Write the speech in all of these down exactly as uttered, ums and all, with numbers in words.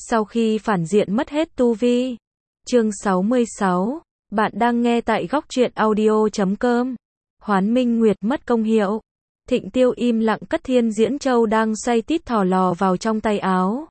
Sau khi phản diện mất hết tu vi. Chương sáu mươi sáu. Bạn đang nghe tại góc truyện audio chấm com. Hoán Minh Nguyệt mất công hiệu. Thịnh Tiêu im lặng cất Thiên Diễn Châu đang xoay tít thò lò vào trong tay áo.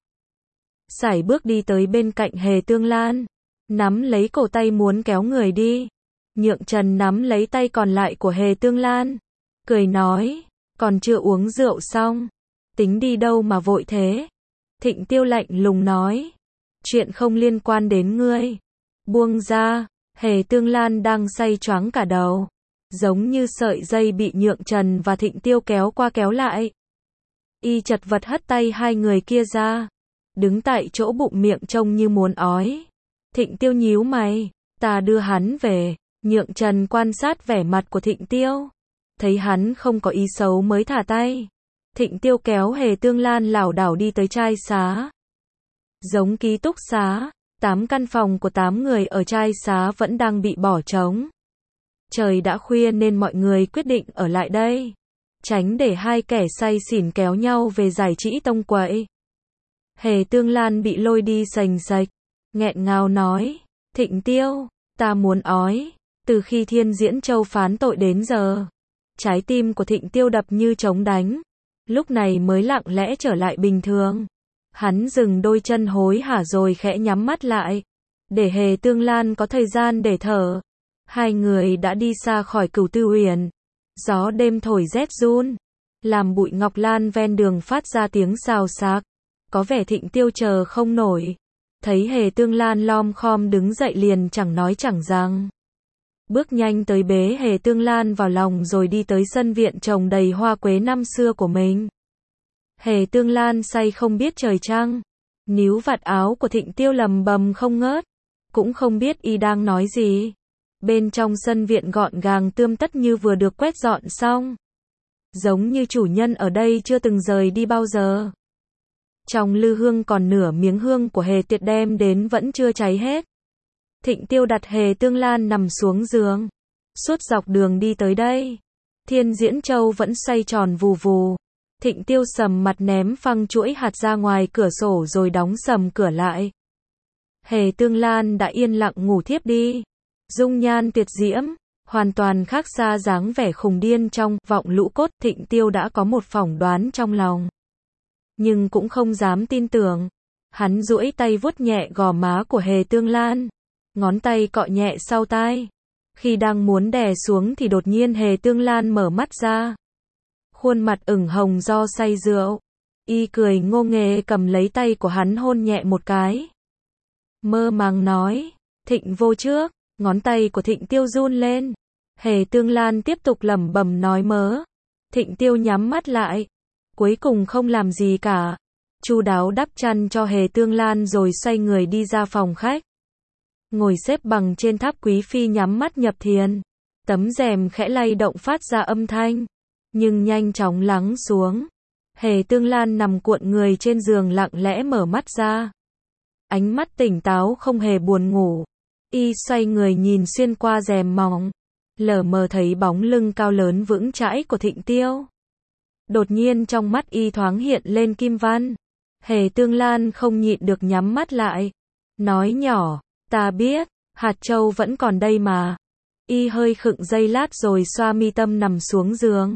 Sải bước đi tới bên cạnh Hề Tương Lan, nắm lấy cổ tay muốn kéo người đi. Nhượng Trần nắm lấy tay còn lại của Hề Tương Lan, cười nói, còn chưa uống rượu xong, tính đi đâu mà vội thế? Thịnh Tiêu lạnh lùng nói, chuyện không liên quan đến ngươi. Buông ra. Hề Tương Lan đang say choáng cả đầu, giống như sợi dây bị Nhượng Trần và Thịnh Tiêu kéo qua kéo lại. Y chật vật hất tay hai người kia ra, đứng tại chỗ bụng miệng trông như muốn ói. Thịnh Tiêu nhíu mày, ta đưa hắn về. Nhượng Trần quan sát vẻ mặt của Thịnh Tiêu, thấy hắn không có ý xấu mới thả tay. Thịnh Tiêu kéo Hề Tương Lan lảo đảo đi tới trai xá. Giống ký túc xá, tám căn phòng của tám người ở trai xá vẫn đang bị bỏ trống. Trời đã khuya nên mọi người quyết định ở lại đây, tránh để hai kẻ say xỉn kéo nhau về giải trí tông quậy. Hề Tương Lan bị lôi đi sành sạch, nghẹn ngào nói, Thịnh Tiêu, ta muốn ói. Từ khi Thiên Diễn Châu phán tội đến giờ, trái tim của Thịnh Tiêu đập như trống đánh, lúc này mới lặng lẽ trở lại bình thường. Hắn dừng đôi chân hối hả rồi khẽ nhắm mắt lại, để Hề Tương Lan có thời gian để thở. Hai người đã đi xa khỏi Cửu Tư Uyển. Gió đêm thổi rét run, làm bụi ngọc lan ven đường phát ra tiếng xào xạc. Có vẻ Thịnh Tiêu chờ không nổi. Thấy Hề Tương Lan lom khom đứng dậy liền chẳng nói chẳng rằng, bước nhanh tới bế Hề Tương Lan vào lòng rồi đi tới sân viện trồng đầy hoa quế năm xưa của mình. Hề Tương Lan say không biết trời trăng, níu vạt áo của Thịnh Tiêu lầm bầm không ngớt, cũng không biết y đang nói gì. Bên trong sân viện gọn gàng tươm tất như vừa được quét dọn xong, giống như chủ nhân ở đây chưa từng rời đi bao giờ. Trong lư hương còn nửa miếng hương của Hề Tuyệt đem đến vẫn chưa cháy hết. Thịnh Tiêu đặt Hề Tương Lan nằm xuống giường. Suốt dọc đường đi tới đây, Thiên Diễn Châu vẫn xoay tròn vù vù. Thịnh Tiêu sầm mặt ném phăng chuỗi hạt ra ngoài cửa sổ rồi đóng sầm cửa lại. Hề Tương Lan đã yên lặng ngủ thiếp đi. Dung nhan tuyệt diễm, hoàn toàn khác xa dáng vẻ khùng điên trong Vọng Lũ Cốt. Thịnh Tiêu đã có một phỏng đoán trong lòng, nhưng cũng không dám tin tưởng. Hắn duỗi tay vuốt nhẹ gò má của Hề Tương Lan, ngón tay cọ nhẹ sau tai. Khi đang muốn đè xuống thì đột nhiên Hề Tương Lan mở mắt ra, khuôn mặt ửng hồng do say rượu. Y cười ngô nghê cầm lấy tay của hắn hôn nhẹ một cái, mơ màng nói, Thịnh vô trước. Ngón tay của Thịnh Tiêu run lên. Hề Tương Lan tiếp tục lẩm bẩm nói mớ. Thịnh Tiêu nhắm mắt lại, cuối cùng không làm gì cả, chu đáo đắp chăn cho Hề Tương Lan rồi xoay người đi ra phòng khách. Ngồi xếp bằng trên tháp quý phi nhắm mắt nhập thiền. Tấm rèm khẽ lay động phát ra âm thanh, nhưng nhanh chóng lắng xuống. Hề Tương Lan nằm cuộn người trên giường lặng lẽ mở mắt ra, ánh mắt tỉnh táo không hề buồn ngủ. Y xoay người nhìn xuyên qua rèm mỏng, lờ mờ thấy bóng lưng cao lớn vững chãi của Thịnh Tiêu. Đột nhiên trong mắt Y thoáng hiện lên kim văn. Hề Tương Lan không nhịn được nhắm mắt lại, nói nhỏ, ta biết, hạt châu vẫn còn đây mà. Y hơi khựng giây lát rồi xoa mi tâm nằm xuống giường.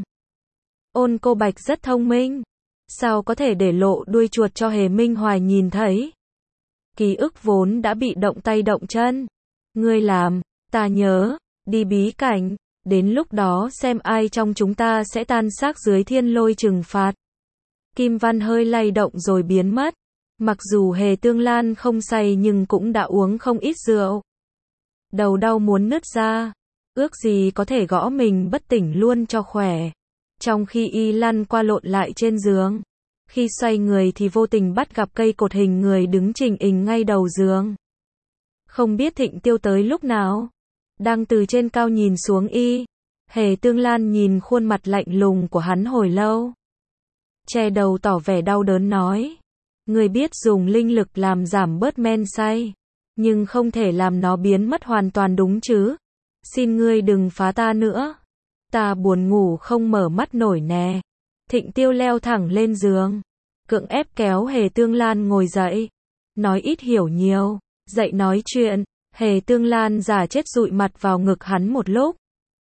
Ôn Cô Bạch rất thông minh, sao có thể để lộ đuôi chuột cho Hề Minh Hoài nhìn thấy. Ký ức vốn đã bị động tay động chân. Ngươi làm, ta nhớ, đi bí cảnh, đến lúc đó xem ai trong chúng ta sẽ tan xác dưới thiên lôi trừng phạt. Kim văn hơi lay động rồi biến mất. Mặc dù Hề Tương Lan không say nhưng cũng đã uống không ít rượu. Đầu đau muốn nứt ra, ước gì có thể gõ mình bất tỉnh luôn cho khỏe. Trong khi Y lăn qua lộn lại trên giường, khi xoay người thì vô tình bắt gặp cây cột hình người đứng chình ình ngay đầu giường. Không biết Thịnh Tiêu tới lúc nào, đang từ trên cao nhìn xuống Y. Hề Tương Lan nhìn khuôn mặt lạnh lùng của hắn hồi lâu, che đầu tỏ vẻ đau đớn nói, ngươi biết dùng linh lực làm giảm bớt men say, nhưng không thể làm nó biến mất hoàn toàn đúng chứ. Xin ngươi đừng phá ta nữa, ta buồn ngủ không mở mắt nổi nè. Thịnh Tiêu leo thẳng lên giường, cưỡng ép kéo Hề Tương Lan ngồi dậy. nói ít hiểu nhiều, dậy nói chuyện. Hề Tương Lan giả chết dụi mặt vào ngực hắn một lúc.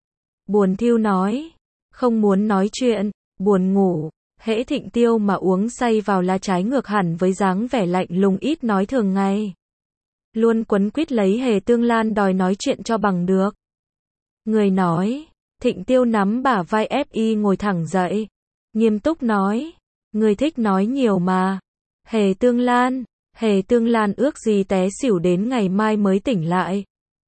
Buồn thiu nói, không muốn nói chuyện, buồn ngủ. Hễ Thịnh Tiêu mà uống say vào là trái ngược hẳn với dáng vẻ lạnh lùng ít nói thường ngày. Luôn quấn quýt lấy Hề Tương Lan đòi nói chuyện cho bằng được. Người nói, Thịnh Tiêu nắm bả vai ép y ngồi thẳng dậy. Nghiêm túc nói, người thích nói nhiều mà. Hề Tương Lan, Hề Tương Lan ước gì té xỉu đến ngày mai mới tỉnh lại.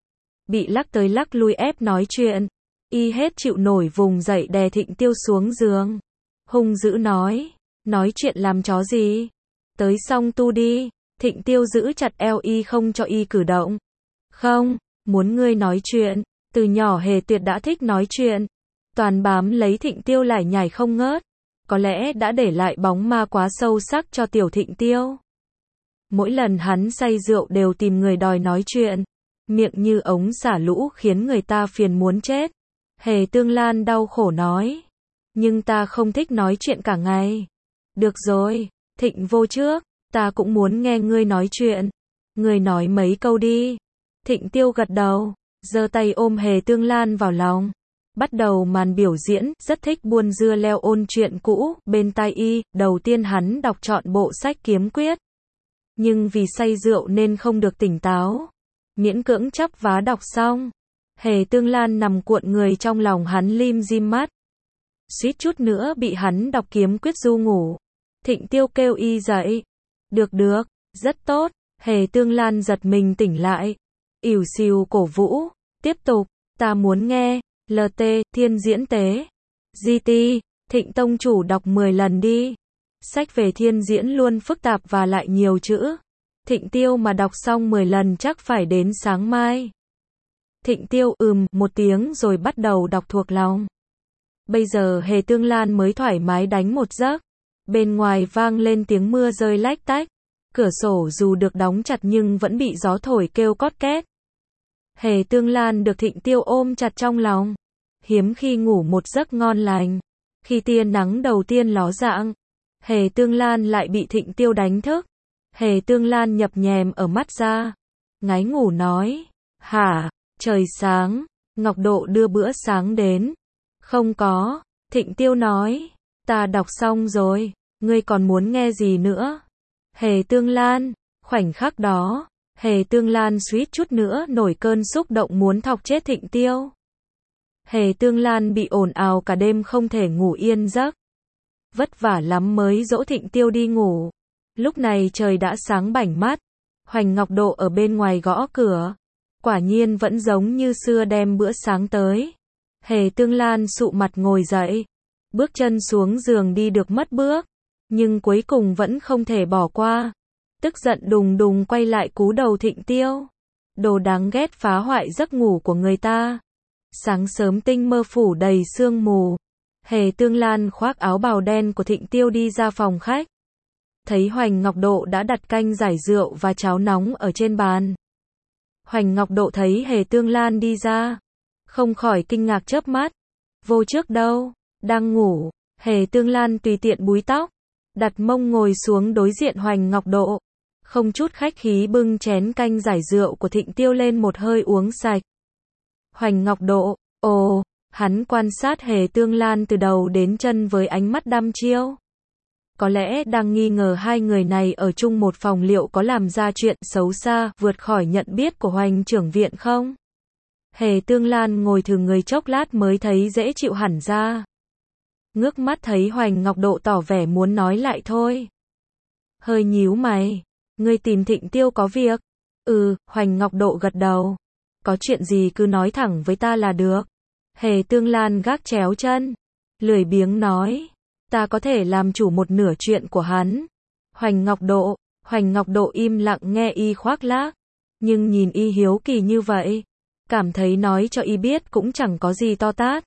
Bị lắc tới lắc lui ép nói chuyện, y hết chịu nổi vùng dậy đè Thịnh Tiêu xuống giường. Hung dữ nói, nói chuyện làm chó gì? Tới xong tu đi. Thịnh Tiêu giữ chặt eo y không cho y cử động. Không, muốn ngươi nói chuyện. Từ nhỏ Hề Tuyệt đã thích nói chuyện. Toàn bám lấy Thịnh Tiêu lải nhải không ngớt. Có lẽ đã để lại bóng ma quá sâu sắc cho tiểu Thịnh Tiêu. Mỗi lần hắn say rượu đều tìm người đòi nói chuyện. Miệng như ống xả lũ khiến người ta phiền muốn chết. Hề Tương Lan đau khổ nói. Nhưng ta không thích nói chuyện cả ngày. Được rồi, Thịnh vô trước, ta cũng muốn nghe ngươi nói chuyện. Ngươi nói mấy câu đi. Thịnh Tiêu gật đầu, giơ tay ôm Hề Tương Lan vào lòng. Bắt đầu màn biểu diễn, rất thích buôn dưa leo ôn chuyện cũ, bên tai y, đầu tiên hắn đọc trọn bộ sách kiếm quyết. Nhưng vì say rượu nên không được tỉnh táo. Miễn cưỡng chắp vá đọc xong. Hề Tương Lan nằm cuộn người trong lòng hắn lim dim mắt. Suýt chút nữa bị hắn đọc kiếm quyết du ngủ. Thịnh Tiêu kêu y dậy. Được được, rất tốt. Hề Tương Lan giật mình tỉnh lại. Ỉu xìu cổ vũ. Tiếp tục, ta muốn nghe. lờ tê, thiên diễn tế. giê tê, Thịnh Tông Chủ đọc mười lần đi. Sách về thiên diễn luôn phức tạp và lại nhiều chữ. Thịnh Tiêu mà đọc xong mười lần chắc phải đến sáng mai. Thịnh Tiêu ừm một tiếng rồi bắt đầu đọc thuộc lòng. Bây giờ Hề Tương Lan mới thoải mái đánh một giấc. Bên ngoài vang lên tiếng mưa rơi lách tách. Cửa sổ dù được đóng chặt nhưng vẫn bị gió thổi kêu cót két. Hề Tương Lan được Thịnh Tiêu ôm chặt trong lòng. Hiếm khi ngủ một giấc ngon lành. Khi tia nắng đầu tiên ló dạng, Hề Tương Lan lại bị Thịnh Tiêu đánh thức. Hề Tương Lan nhập nhèm ở mắt ra. Ngáy ngủ nói. Hả, trời sáng, Ngọc Độ đưa bữa sáng đến. Không có, Thịnh Tiêu nói. Ta đọc xong rồi, ngươi còn muốn nghe gì nữa? Hề Tương Lan, khoảnh khắc đó, Hề Tương Lan suýt chút nữa nổi cơn xúc động muốn thọc chết Thịnh Tiêu. Hề Tương Lan bị ồn ào cả đêm không thể ngủ yên giấc. Vất vả lắm mới dỗ Thịnh Tiêu đi ngủ. Lúc này trời đã sáng bảnh mắt. Hoành Ngọc Độ ở bên ngoài gõ cửa. Quả nhiên vẫn giống như xưa đem bữa sáng tới. Hề Tương Lan sụ mặt ngồi dậy. Bước chân xuống giường đi được mất bước. Nhưng cuối cùng vẫn không thể bỏ qua. Tức giận đùng đùng quay lại cú đầu Thịnh Tiêu. Đồ đáng ghét phá hoại giấc ngủ của người ta. Sáng sớm tinh mơ phủ đầy sương mù. Hề Tương Lan khoác áo bào đen của Thịnh Tiêu đi ra phòng khách. Thấy Hoành Ngọc Độ đã đặt canh giải rượu và cháo nóng ở trên bàn. Hoành Ngọc Độ thấy Hề Tương Lan đi ra. Không khỏi kinh ngạc chớp mắt. Vô trước đâu, đang ngủ. Hề Tương Lan tùy tiện búi tóc. Đặt mông ngồi xuống đối diện Hoành Ngọc Độ. Không chút khách khí bưng chén canh giải rượu của Thịnh Tiêu lên một hơi uống sạch. Hoành Ngọc Độ, ồ, hắn quan sát Hề Tương Lan từ đầu đến chân với ánh mắt đăm chiêu. Có lẽ đang nghi ngờ hai người này ở chung một phòng liệu có làm ra chuyện xấu xa vượt khỏi nhận biết của Hoành trưởng viện không? Hề Tương Lan ngồi thử người chốc lát mới thấy dễ chịu hẳn ra. Ngước mắt thấy Hoành Ngọc Độ tỏ vẻ muốn nói lại thôi. Hơi nhíu mày. Ngươi tìm Thịnh Tiêu có việc? Ừ, Hoành Ngọc Độ gật đầu. Có chuyện gì cứ nói thẳng với ta là được. Hề Tương Lan gác chéo chân. Lười biếng nói. Ta có thể làm chủ một nửa chuyện của hắn. Hoành Ngọc Độ. Hoành Ngọc Độ im lặng nghe y khoác lác. Nhưng nhìn y hiếu kỳ như vậy. Cảm thấy nói cho y biết cũng chẳng có gì to tát.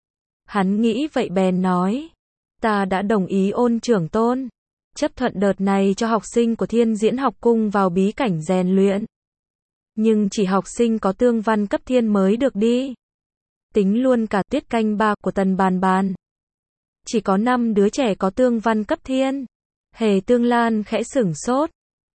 Hắn nghĩ vậy bèn nói. Ta đã đồng ý ôn trưởng tôn. Chấp thuận đợt này cho học sinh của Thiên Diễn học cung vào bí cảnh rèn luyện. Nhưng chỉ học sinh có tương văn cấp thiên mới được đi. Tính luôn cả tiết canh ba của Tần Bàn Bàn. Chỉ có năm đứa trẻ có tương văn cấp thiên. Hề Tương Lan khẽ sửng sốt.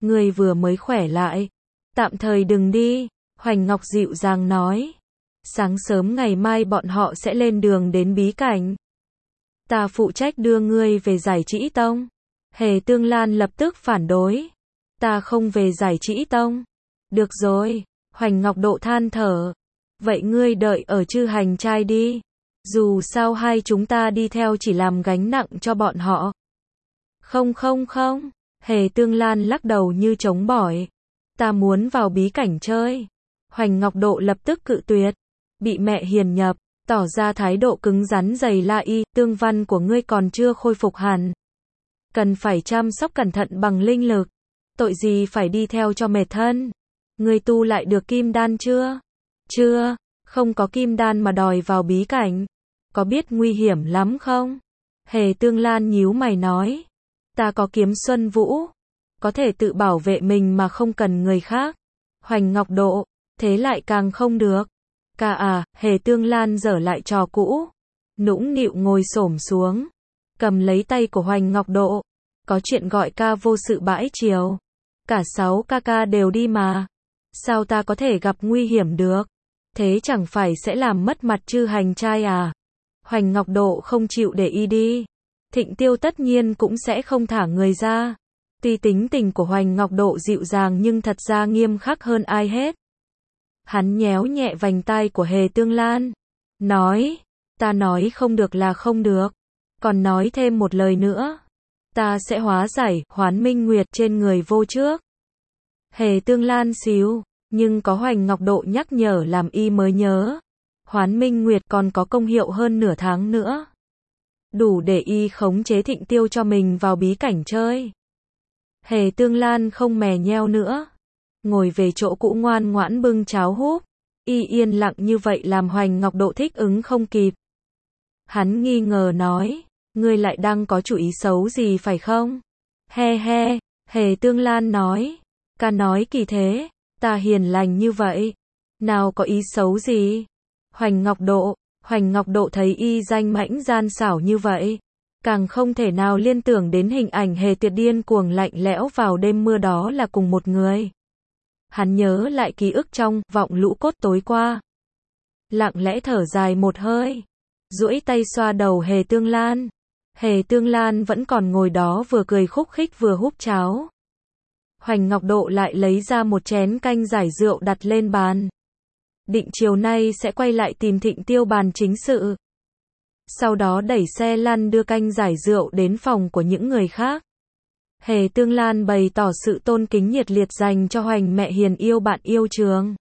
Ngươi vừa mới khỏe lại. Tạm thời đừng đi. Hoành Ngọc dịu dàng nói. Sáng sớm ngày mai bọn họ sẽ lên đường đến bí cảnh. Ta phụ trách đưa ngươi về Giải Trĩ Tông. Hề Tương Lan lập tức phản đối. Ta không về Giải Trĩ Tông. Được rồi. Hoành Ngọc Độ than thở. Vậy ngươi đợi ở Chư Hành Trai đi. Dù sao hai chúng ta đi theo chỉ làm gánh nặng cho bọn họ. Không không không. Hề Tương Lan lắc đầu như chống bỏi. Ta muốn vào bí cảnh chơi. Hoành Ngọc Độ lập tức cự tuyệt. Bị mẹ hiền nhập, tỏ ra thái độ cứng rắn dày la y, tương văn của ngươi còn chưa khôi phục hẳn. Cần phải chăm sóc cẩn thận bằng linh lực. Tội gì phải đi theo cho mệt thân. Ngươi tu lại được kim đan chưa? Chưa, không có kim đan mà đòi vào bí cảnh. Có biết nguy hiểm lắm không? Hề Tương Lan nhíu mày nói. Ta có kiếm Xuân Vũ. Có thể tự bảo vệ mình mà không cần người khác. Hoành Ngọc Độ, thế lại càng không được. Ca à, Hề Tương Lan dở lại trò cũ. Nũng nịu ngồi xổm xuống. Cầm lấy tay của Hoành Ngọc Độ. Có chuyện gọi ca vô sự bãi chiều. Cả sáu ca ca đều đi mà. Sao ta có thể gặp nguy hiểm được? Thế chẳng phải sẽ làm mất mặt Chư Hành Trai à? Hoành Ngọc Độ không chịu để ý đi. Thịnh Tiêu tất nhiên cũng sẽ không thả người ra. Tuy tính tình của Hoành Ngọc Độ dịu dàng nhưng thật ra nghiêm khắc hơn ai hết. Hắn nhéo nhẹ vành tai của Hề Tương Lan. Nói, ta nói không được là không được. Còn nói thêm một lời nữa. Ta sẽ hóa giải Hoán Minh Nguyệt trên người vô trước. Hề Tương Lan xíu, nhưng có Hoành Ngọc Độ nhắc nhở làm y mới nhớ. Hoán Minh Nguyệt còn có công hiệu hơn nửa tháng nữa. Đủ để y khống chế Thịnh Tiêu cho mình vào bí cảnh chơi. Hề Tương Lan không mè nheo nữa. Ngồi về chỗ cũ ngoan ngoãn bưng cháo húp. Y yên lặng như vậy làm Hoành Ngọc Độ thích ứng không kịp. Hắn nghi ngờ nói. Ngươi lại đang có chủ ý xấu gì phải không? He he, Hề Tương Lan nói. Ca nói kỳ thế, ta hiền lành như vậy. Nào có ý xấu gì? Hoành Ngọc Độ, Hoành Ngọc Độ thấy y danh mãnh gian xảo như vậy. Càng không thể nào liên tưởng đến hình ảnh Hề Tuyệt điên cuồng lạnh lẽo vào đêm mưa đó là cùng một người. Hắn nhớ lại ký ức trong vọng lũ cốt tối qua. Lặng lẽ thở dài một hơi. Duỗi tay xoa đầu Hề Tương Lan. Hề Tương Lan vẫn còn ngồi đó vừa cười khúc khích vừa húp cháo. Hoành Ngọc Độ lại lấy ra một chén canh giải rượu đặt lên bàn. Định chiều nay sẽ quay lại tìm Thịnh Tiêu bàn chính sự. Sau đó đẩy xe lăn đưa canh giải rượu đến phòng của những người khác. Hề Tương Lan bày tỏ sự tôn kính nhiệt liệt dành cho Hoành mẹ hiền yêu bạn yêu trường.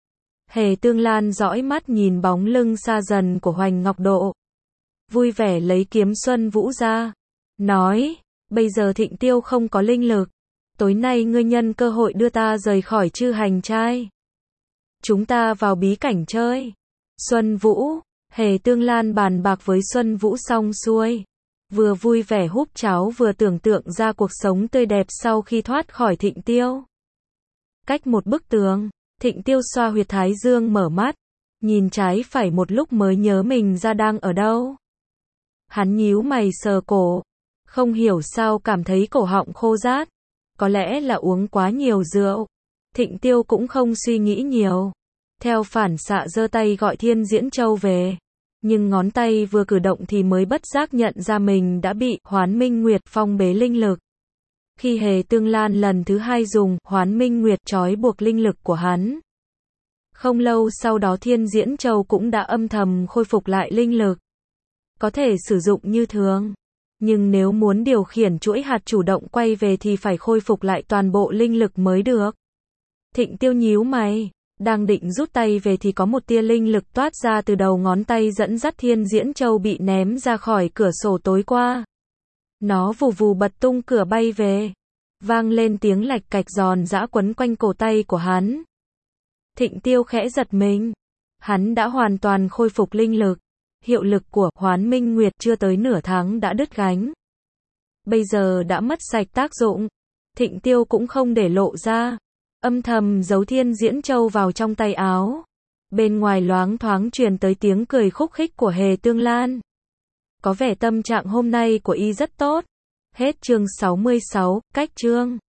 Hề Tương Lan dõi mắt nhìn bóng lưng xa dần của Hoành Ngọc Độ. Vui vẻ lấy kiếm Xuân Vũ ra. Nói, bây giờ Thịnh Tiêu không có linh lực. Tối nay ngươi nhân cơ hội đưa ta rời khỏi Chư Hành Trai. Chúng ta vào bí cảnh chơi. Xuân Vũ, Hề Tương Lan bàn bạc với Xuân Vũ xong xuôi. Vừa vui vẻ húp cháo vừa tưởng tượng ra cuộc sống tươi đẹp sau khi thoát khỏi Thịnh Tiêu. Cách một bức tường, Thịnh Tiêu xoa huyệt thái dương mở mắt. Nhìn trái phải một lúc mới nhớ mình ra đang ở đâu. Hắn nhíu mày sờ cổ. Không hiểu sao cảm thấy cổ họng khô rát. Có lẽ là uống quá nhiều rượu. Thịnh Tiêu cũng không suy nghĩ nhiều. Theo phản xạ giơ tay gọi Thiên Diễn Châu về. Nhưng ngón tay vừa cử động thì mới bất giác nhận ra mình đã bị Hoán Minh Nguyệt phong bế linh lực. Khi Hề Tương Lan lần thứ hai dùng Hoán Minh Nguyệt trói buộc linh lực của hắn. Không lâu sau đó Thiên Diễn Châu cũng đã âm thầm khôi phục lại linh lực. Có thể sử dụng như thường. Nhưng nếu muốn điều khiển chuỗi hạt chủ động quay về thì phải khôi phục lại toàn bộ linh lực mới được. Thịnh Tiêu nhíu mày. Đang định rút tay về thì có một tia linh lực toát ra từ đầu ngón tay dẫn dắt Thiên Diễn Châu bị ném ra khỏi cửa sổ tối qua. Nó vù vù bật tung cửa bay về. Vang lên tiếng lạch cạch giòn giã quấn quanh cổ tay của hắn. Thịnh Tiêu khẽ giật mình. Hắn đã hoàn toàn khôi phục linh lực. Hiệu lực của Hoán Minh Nguyệt chưa tới nửa tháng đã đứt gánh. Bây giờ đã mất sạch tác dụng. Thịnh Tiêu cũng không để lộ ra. Âm thầm giấu Thiên Diễn Châu vào trong tay áo. Bên ngoài loáng thoáng truyền tới tiếng cười khúc khích của Hề Tương Lan. Có vẻ tâm trạng hôm nay của y rất tốt. Hết chương sáu mươi sáu, cách chương.